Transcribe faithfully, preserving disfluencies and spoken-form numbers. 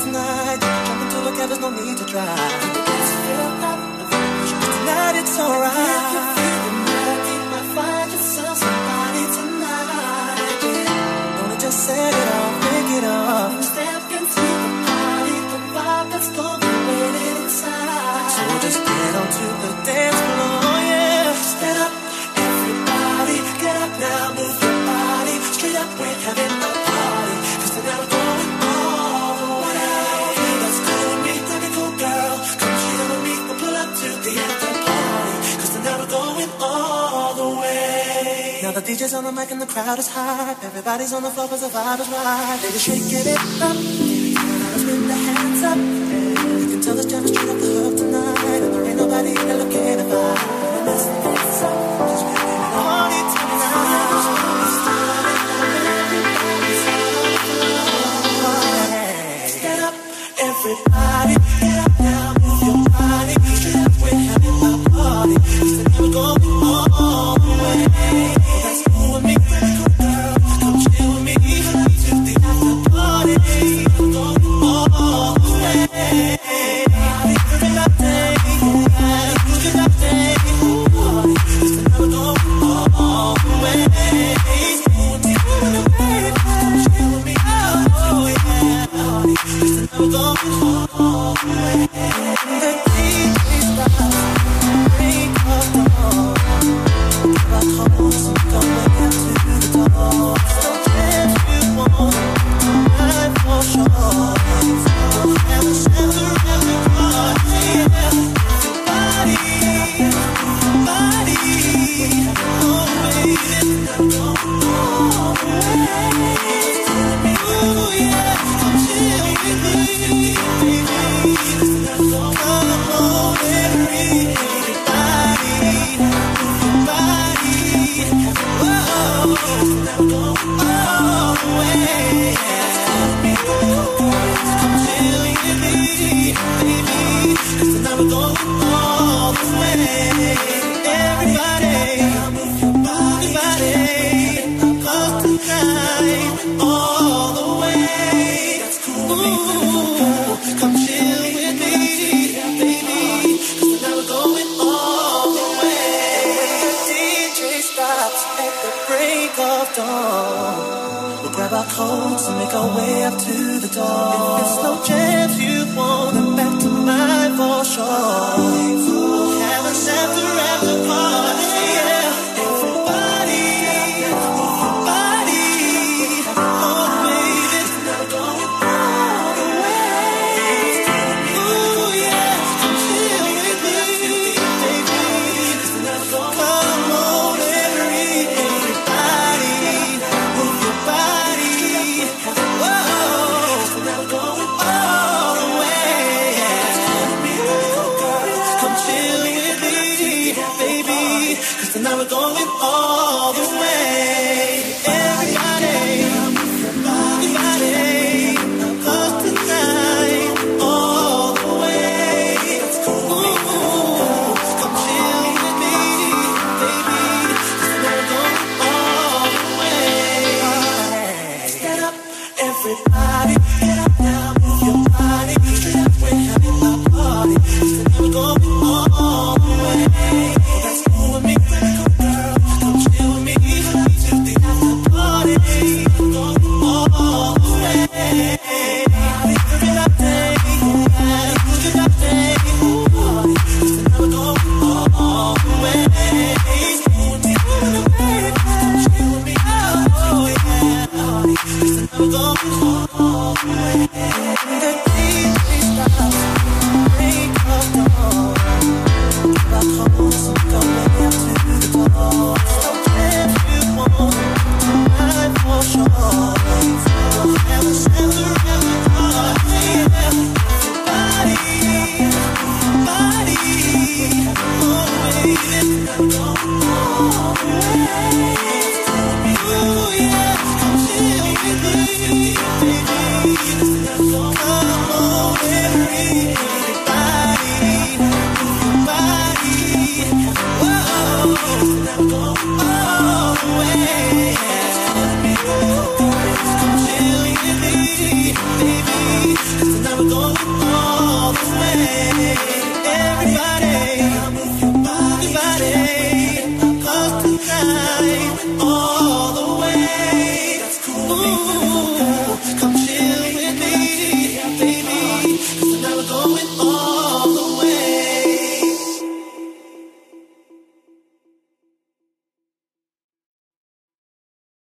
tonight. Jump into a cab, there's no need to drive. Tonight it's alright. If you're feeling lucky, might find yourself somebody tonight. Gonna just set it off, break it off. Step into the party, the vibe that's gonna be waiting inside. So just get onto the dance floor, yeah. Stand up, everybody, get up now, move your body. Straight up, we're having a party. Cause tonight we're going all the way. Let's go with me, let me go, girl. Come chill with me, we'll pull up to the after party. Cause tonight we're going all the way. Now the D J's on the mic and the crowd is hot. Everybody's on the floor cause the vibe is right. They just shake it up, spin the hands up. You can tell this jam is straight up the hook tonight. And there ain't nobody here looking to vibe. Let's dance up, cause we're having a party tonight. Stand up, everybody, get up now, move your body. Straight up, we're having a party. Cause tonight we're going all the way. That's cool with me, pretty cool girl. Come chill with me, pull up to the after party. We're going all the way. Moving up day, moving up day. Cause tonight we're going all the way. Cool with me, pull up, come chill with me, oh yeah. Cause tonight we're going all the way. The D J stops, break of dawn. But hoes are going out to the door. So if you want, I'm for sure. We'll have a center of the party. Your body, your body. Oh baby, I'm going all the way. Ooh yeah, come chill with me, baby. Come on, everybody, move your body. Whoa, I'm going all the way. Come chill with me, baby. Cause tonight we're going all the way. Everybody, move your body. Cause tonight, all the way. Ooh, come chill with me, baby. Cause tonight we're going all the way. The D J stops at the break of dawn. We'll grab our coats and make our way up to the door. If it's no jams you want, then back tonight for sure. We'll have an after after party, yeah. Everybody, move your body. Oh baby, tonight we're going all the way. Ooh yeah, come chill with me, baby. Cause tonight we're going come on, everybody, move your body. Whoa, tonight we're going all the way. Come chill with me, baby. Cause tonight we're going all the way. Everybody, everybody. Cause tonight, all the way. Ooh, come chill with me, baby. Cause tonight we're going all the way. Stand up, everybody. Get up now, move your body. Straight up, we're having a party. Cause tonight we're going all the way. That's cool with me, pretty cool girl. Come chill with me, pull up to the after party. We're going all the way. Moving up day, moving up day. Cause tonight we're going all the way. Cool with me, pull up, come chill with me, oh yeah. Cause tonight we're going all the way. The D J stops, break of dawn. But hoes are going out to the door. So if you want, I'm for sure. We'll have a center of the party, yeah. Your body, your body. Oh baby, I'm going all the way. Ooh yeah, come chill with me, baby. Come on, everybody, move your body. Whoa, I'm going all the way. Come chill with me, baby. Cause tonight we're all the way. That's cool. Ooh, come